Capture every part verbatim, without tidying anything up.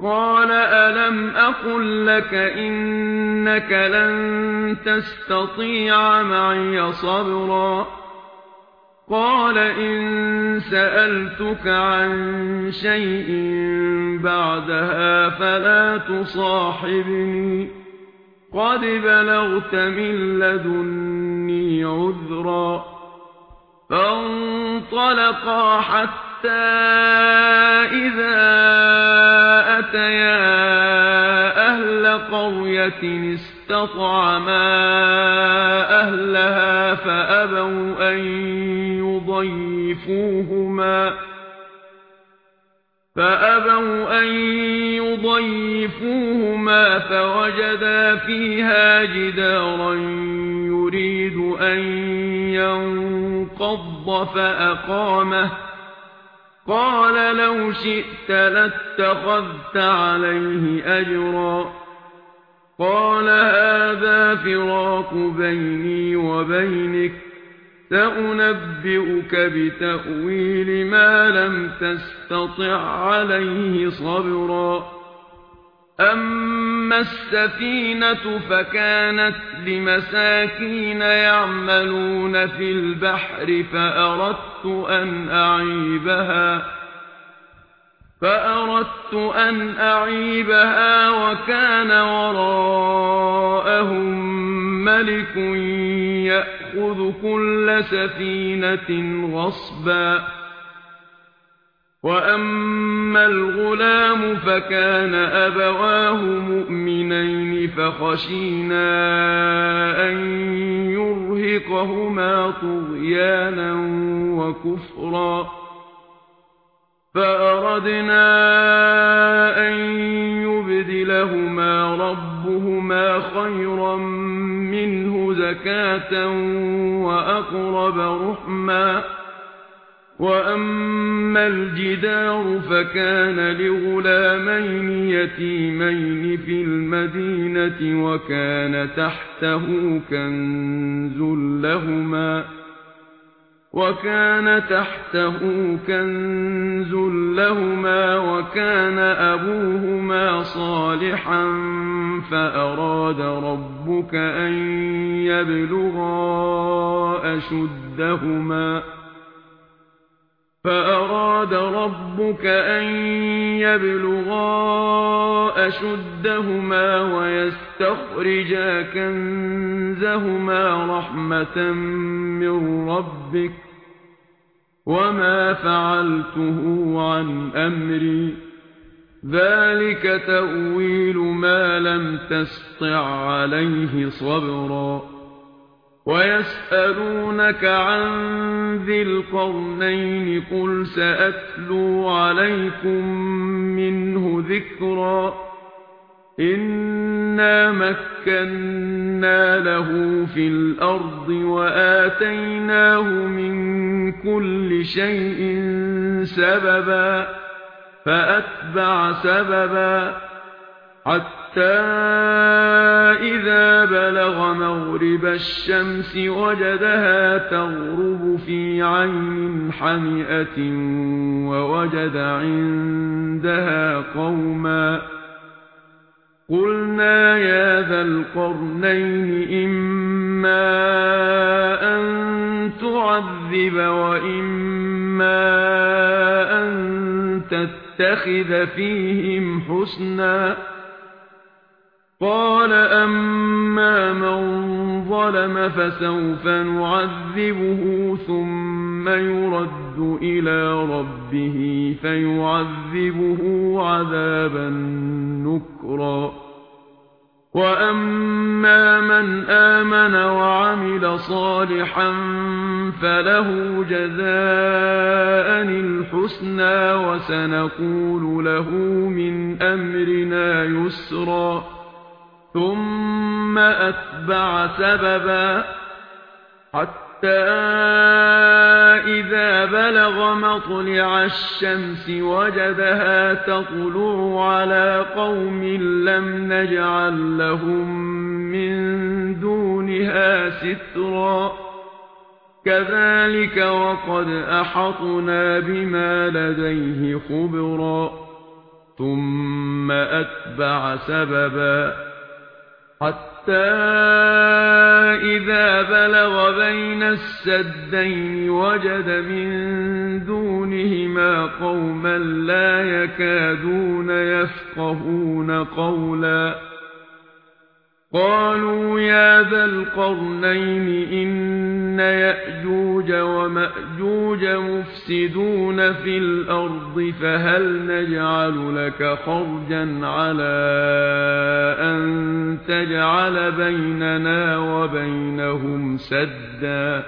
قال ألم أقل لك إنك لن تستطيع معي صبرا قال إن سألتك عن شيء بعدها فلا تصاحبني قد بلغت من لدني عذرا فانطلقا حتى إذا أتيا أهل قرية استطعما أهلها فأبوا أن يضيفوهما فأبوا أن يضيفوهما فوجدا فيها جدارا يريد أن ينقض فأقامه قال لو شئت لاتخذت عليه أجرا قال هذا فراق بيني وبينك سأنبئك بتأويل ما لم تستطع عليه صبرا أما السفينة فكانت لمساكين يعملون في البحر فأردت أن أعيبها فأردت أن أعيبها وكان وراءهم ملك يأخذ كل سفينة غصبا وأما الغلام فكان أبواه مؤمنين فخشينا أن يرهقهما طغيانا وكفرا فأردنا أن يبدلهما ربهما خيرا منه زكاة وأقرب رحما وأما الجدار فكان لغلامين يتيمين في المدينة وكان تحته كنز لهما وكان تحته كنز لهما وكان أبوهما صالحا فأراد ربك أن يبلغا أشدهما فأراد ربك أن يبلغا أشدهما ويستخرجا كنزهما رحمة من ربك وما فعلته عن أمري ذلك تأويل ما لم تسطع عليه صبرا ويسألونك عن ذي القرنين قل سأتلو عليكم منه ذكرا إنا مكنا له في الأرض وآتيناه من كل شيء سببا فأتبع سببا حتى إذا بلغ مغرب الشمس وجدها تغرب في عين حمئة ووجد عندها قوما قلنا يا ذا القرنين إما أن تعذب وإما أن تتخذ فيهم حسنا قال أما من ظلم فسوف نعذبه ثم يرد إلى ربه فيعذبه عذابا نكرا وأما من آمن وعمل صالحا فله جزاء الحسنى وسنقول له من أمرنا يسرا ثم أتبع سببا حتى إذا بلغ مطلع الشمس وجدها تطلع على قوم لم نجعل لهم من دونها سترا كذلك وقد أحطنا بما لديه خبرا ثم ثم أتبع سببا حتى إذا بلغ بين السدين وجد من دونهما قوما لا يكادون يفقهون قولا قالوا يا ذا القرنين إن يأجوج ومأجوج مفسدون في الأرض فهل نجعل لك خرجا على أن تجعل بيننا وبينهم سدا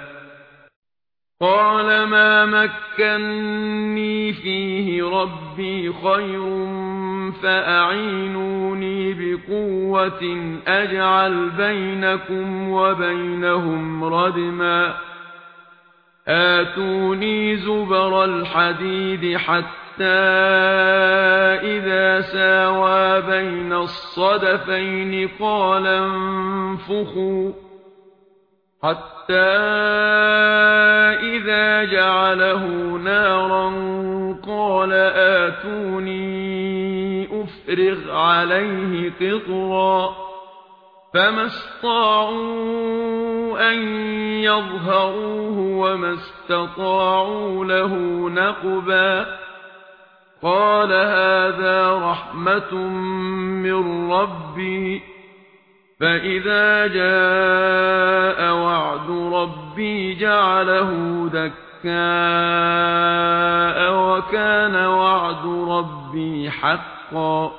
قال ما مكنني فيه ربي خير فأعينوني بقوة أجعل بينكم وبينهم ردما آتوني زبر الحديد حتى إذا ساوى بين الصدفين قال انفخوا حتى إذا جعله نارا قال آتوني أفرغ عليه قطرا فما استطاعوا أن يظهروه وما استطاعوا له نقبا قال هذا رحمة من ربي فإذا جاء وعد ربي جعله دكاء وكان وعد ربي حقا